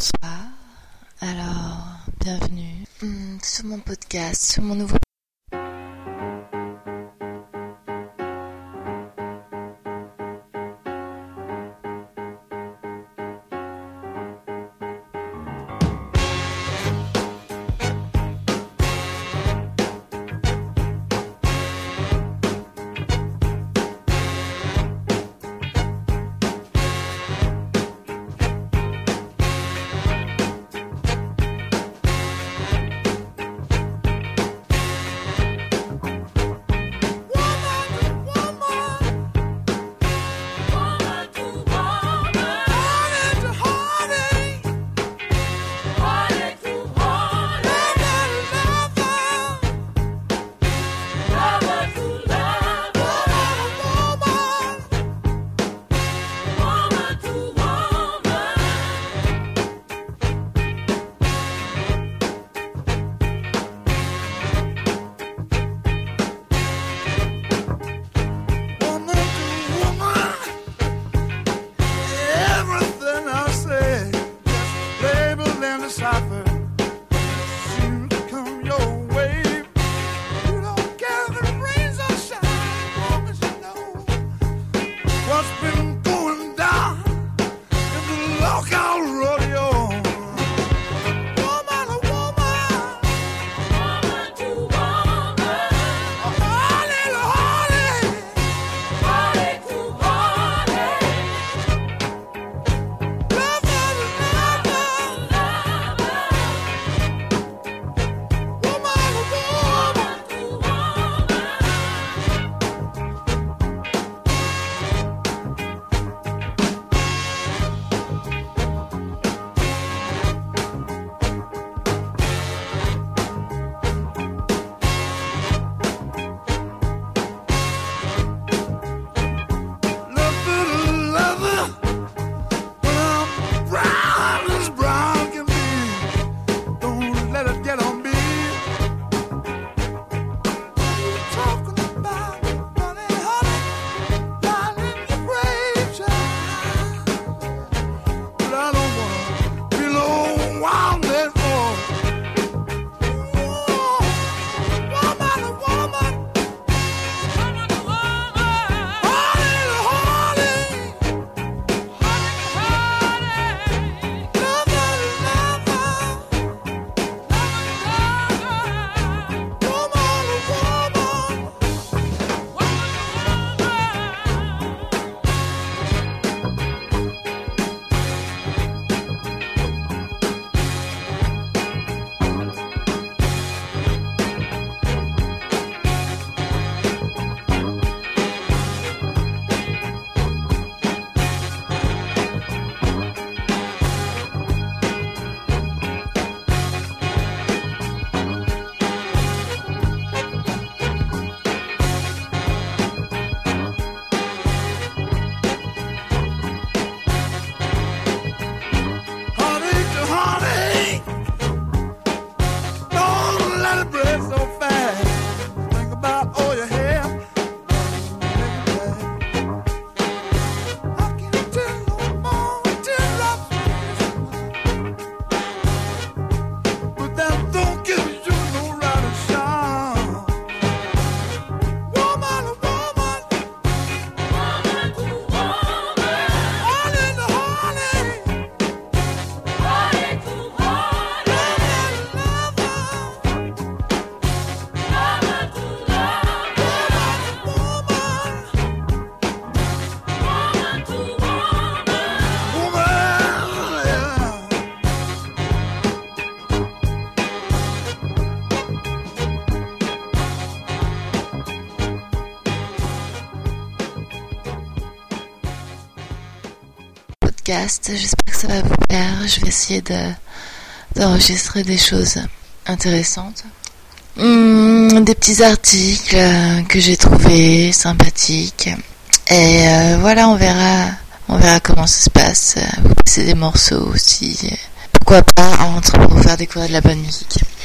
Bonsoir, alors bienvenue sur mon podcast, sur mon nouveau podcast. J'espère que ça va vous plaire. Je vais essayer d'enregistrer des choses intéressantes. Des petits articles que j'ai trouvés sympathiques. Et voilà, on verra comment ça se passe. Vous passez des morceaux aussi. Pourquoi pas entre pour vous faire découvrir de la bonne musique.